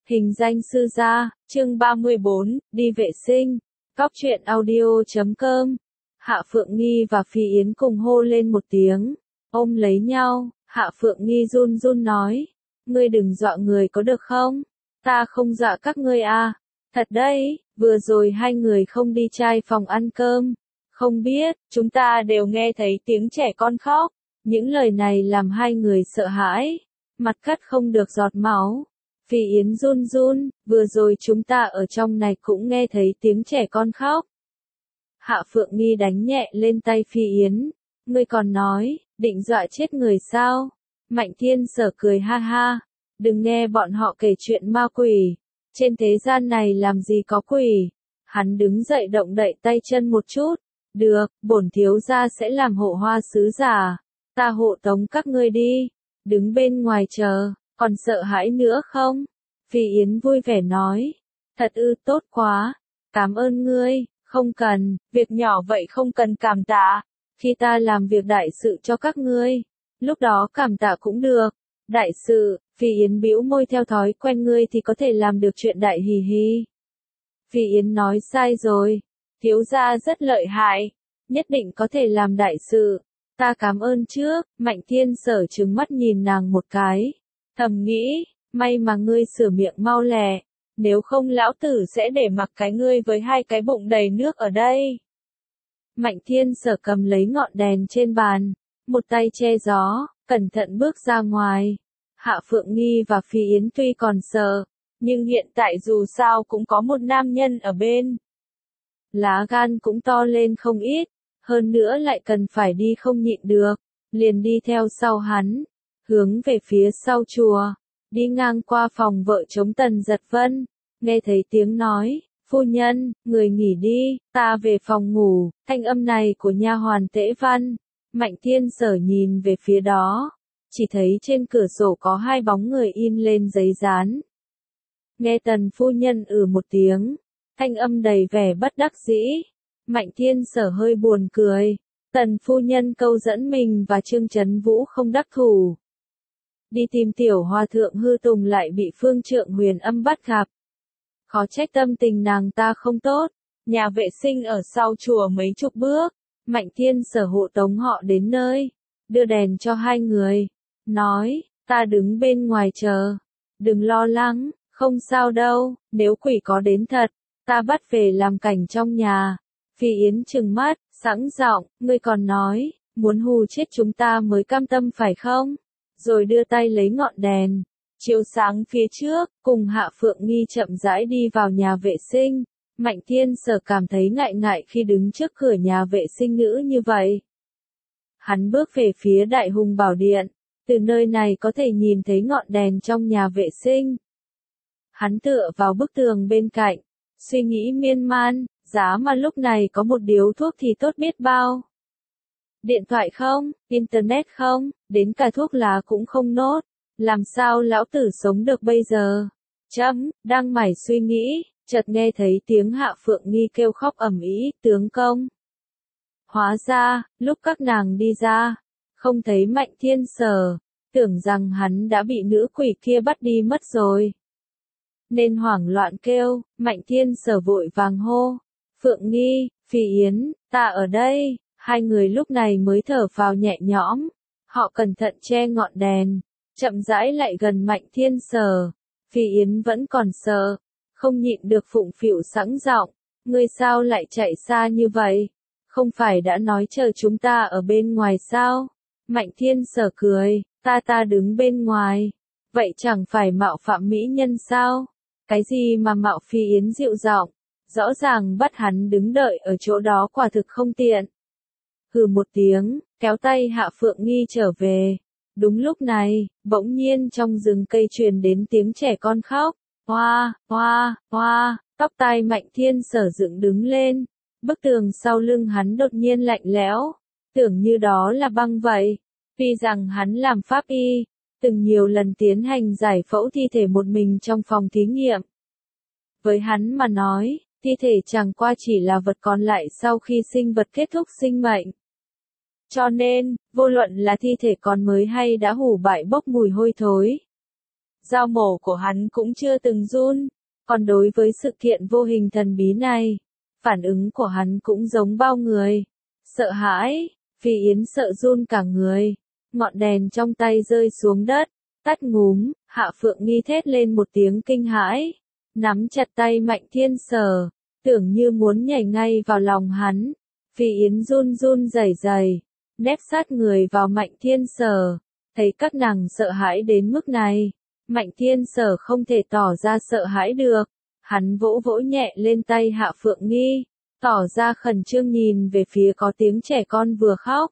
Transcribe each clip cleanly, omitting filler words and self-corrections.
Hình danh sư gia, chương 34, đi vệ sinh. Cóc truyện audio.com. Hạ Phượng Nghi và Phi Yến cùng hô lên một tiếng, ôm lấy nhau. Hạ Phượng Nghi run run nói, ngươi đừng dọa người có được không? Ta không dọa các ngươi à? Thật đấy, vừa rồi hai người không đi trai phòng ăn cơm. Không biết, chúng ta đều nghe thấy tiếng trẻ con khóc. Những lời này làm hai người sợ hãi, mặt cắt không được giọt máu. Phi Yến run run, vừa rồi chúng ta ở trong này cũng nghe thấy tiếng trẻ con khóc. Hạ Phượng Nghi đánh nhẹ lên tay Phi Yến, ngươi còn nói, định dọa chết người sao? Mạnh Thiên Sở cười ha ha, đừng nghe bọn họ kể chuyện ma quỷ, trên thế gian này làm gì có quỷ. Hắn đứng dậy động đậy tay chân một chút, được, bổn thiếu gia sẽ làm hộ hoa sứ giả, ta hộ tống các ngươi đi, đứng bên ngoài chờ. Còn sợ hãi nữa không? Phi Yến vui vẻ nói. Thật ư, tốt quá. Cảm ơn ngươi, không cần, việc nhỏ vậy không cần cảm tạ. Khi ta làm việc đại sự cho các ngươi, lúc đó cảm tạ cũng được. Đại sự, Phi Yến bĩu môi theo thói quen ngươi thì có thể làm được chuyện đại hì hì. Phi Yến nói sai rồi. Thiếu gia rất lợi hại, nhất định có thể làm đại sự. Ta cảm ơn trước. Mạnh Thiên Sở trừng mắt nhìn nàng một cái. Thầm nghĩ, may mà ngươi sửa miệng mau lẹ, nếu không lão tử sẽ để mặc cái ngươi với hai cái bụng đầy nước ở đây. Mạnh Thiên Sở cầm lấy ngọn đèn trên bàn, một tay che gió, cẩn thận bước ra ngoài. Hạ Phượng Nghi và Phi Yến tuy còn sợ, nhưng hiện tại dù sao cũng có một nam nhân ở bên. Lá gan cũng to lên không ít, hơn nữa lại cần phải đi không nhịn được, liền đi theo sau hắn. Hướng về phía sau chùa, đi ngang qua phòng vợ chống Tần Giật Vân, nghe thấy tiếng nói, phu nhân, người nghỉ đi, ta về phòng ngủ. Thanh âm này của nha hoàn Tễ Văn. Mạnh Thiên Sở nhìn về phía đó, chỉ thấy trên cửa sổ có hai bóng người in lên giấy dán. Nghe Tần phu nhân một tiếng, thanh âm đầy vẻ bất đắc dĩ. Mạnh Thiên Sở hơi buồn cười, Tần phu nhân câu dẫn mình và Trương Chấn Vũ không đắc thủ. Đi tìm tiểu hòa thượng hư tùng lại bị Phương Trượng Huyền Âm bắt gặp. Khó trách tâm tình nàng ta không tốt. Nhà vệ sinh ở sau chùa mấy chục bước. Mạnh Thiên Sở hộ tống họ đến nơi, đưa đèn cho hai người, nói, ta đứng bên ngoài chờ, đừng lo lắng, không sao đâu, nếu quỷ có đến thật, ta bắt về làm cảnh trong nhà. Phi Yến trừng mắt, sẵn giọng, ngươi còn nói, muốn hù chết chúng ta mới cam tâm phải không? Rồi đưa tay lấy ngọn đèn, chiếu sáng phía trước, cùng Hạ Phượng Nghi chậm rãi đi vào nhà vệ sinh. Mạnh Thiên Sở cảm thấy ngại ngại khi đứng trước cửa nhà vệ sinh nữ như vậy. Hắn bước về phía Đại Hùng Bảo Điện, từ nơi này có thể nhìn thấy ngọn đèn trong nhà vệ sinh. Hắn tựa vào bức tường bên cạnh, suy nghĩ miên man, giá mà lúc này có một điếu thuốc thì tốt biết bao. Điện thoại không, internet không, đến cả thuốc lá cũng không nốt, làm sao lão tử sống được bây giờ? Đang mải suy nghĩ, chợt nghe thấy tiếng Hạ Phượng Nghi kêu khóc ầm ĩ, tướng công. Hóa ra, lúc các nàng đi ra, không thấy Mạnh Thiên Sở, tưởng rằng hắn đã bị nữ quỷ kia bắt đi mất rồi. Nên hoảng loạn kêu, Mạnh Thiên Sở vội vàng hô, Phượng Nghi, Phi Yến, ta ở đây. Hai người lúc này mới thở phào nhẹ nhõm, họ cẩn thận che ngọn đèn, chậm rãi lại gần Mạnh Thiên Sở. Phi Yến vẫn còn sợ, không nhịn được phụng phịu sẵn giọng, ngươi sao lại chạy xa như vậy? Không phải đã nói chờ chúng ta ở bên ngoài sao? Mạnh Thiên Sở cười, ta đứng bên ngoài, vậy chẳng phải mạo phạm mỹ nhân sao? Cái gì mà mạo? Phi Yến dịu giọng, rõ ràng bắt hắn đứng đợi ở chỗ đó quả thực không tiện. Hừ một tiếng, kéo tay Hạ Phượng Nghi trở về. Đúng lúc này, bỗng nhiên trong rừng cây truyền đến tiếng trẻ con khóc. Hoa, hoa, hoa, tóc tai Mạnh Thiên Sở dựng đứng lên. Bức tường sau lưng hắn đột nhiên lạnh lẽo, tưởng như đó là băng vậy. Tuy rằng hắn làm pháp y, từng nhiều lần tiến hành giải phẫu thi thể một mình trong phòng thí nghiệm. Với hắn mà nói, thi thể chẳng qua chỉ là vật còn lại sau khi sinh vật kết thúc sinh mệnh. Cho nên, vô luận là thi thể còn mới hay đã hủ bại bốc mùi hôi thối, dao mổ của hắn cũng chưa từng run. Còn đối với sự kiện vô hình thần bí này, phản ứng của hắn cũng giống bao người. Sợ hãi, Phi Yến sợ run cả người. Ngọn đèn trong tay rơi xuống đất, tắt ngúm, Hạ Phượng Nghi thét lên một tiếng kinh hãi. Nắm chặt tay Mạnh Thiên Sở, tưởng như muốn nhảy ngay vào lòng hắn. Phi Yến run run rẩy rẩy, nép sát người vào Mạnh Thiên Sở. Thấy các nàng sợ hãi đến mức này, Mạnh Thiên Sở không thể tỏ ra sợ hãi được. Hắn vỗ vỗ nhẹ lên tay Hạ Phượng Nghi, tỏ ra khẩn trương nhìn về phía có tiếng trẻ con vừa khóc.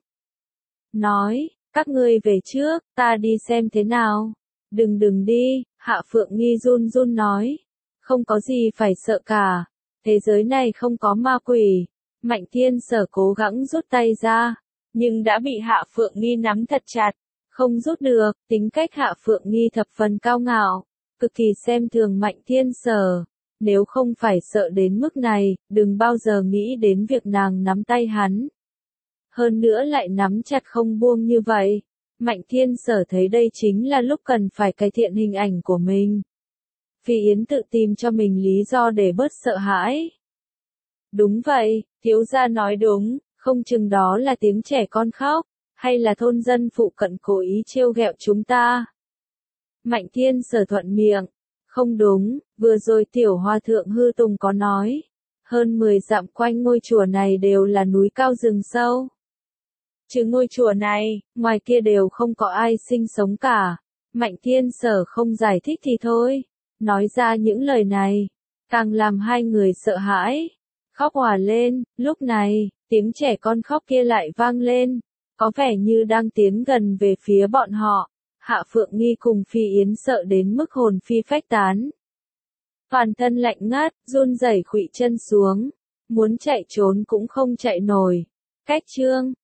Nói, các ngươi về trước, ta đi xem thế nào. Đừng đi, Hạ Phượng Nghi run run nói. Không có gì phải sợ cả, thế giới này không có ma quỷ. Mạnh Thiên Sở cố gắng rút tay ra, nhưng đã bị Hạ Phượng Nghi nắm thật chặt, không rút được. Tính cách Hạ Phượng Nghi thập phần cao ngạo, cực kỳ xem thường Mạnh Thiên Sở. Nếu không phải sợ đến mức này, đừng bao giờ nghĩ đến việc nàng nắm tay hắn. Hơn nữa lại nắm chặt không buông như vậy. Mạnh Thiên Sở thấy đây chính là lúc cần phải cải thiện hình ảnh của mình. Phi Yến tự tìm cho mình lý do để bớt sợ hãi. Đúng vậy, thiếu gia nói đúng, không chừng đó là tiếng trẻ con khóc, hay là thôn dân phụ cận cố ý trêu ghẹo chúng ta. Mạnh Thiên Sở thuận miệng. Không đúng, vừa rồi tiểu hòa thượng Hư Tùng có nói. Hơn 10 dặm quanh ngôi chùa này đều là núi cao rừng sâu. Trừ ngôi chùa này, ngoài kia đều không có ai sinh sống cả. Mạnh Thiên Sở không giải thích thì thôi. Nói ra những lời này, càng làm hai người sợ hãi. Khóc òa lên, lúc này, tiếng trẻ con khóc kia lại vang lên. Có vẻ như đang tiến gần về phía bọn họ. Hạ Phượng Nghi cùng Phi Yến sợ đến mức hồn phi phách tán. Toàn thân lạnh ngắt, run rẩy khuỵu chân xuống. Muốn chạy trốn cũng không chạy nổi. Cách chương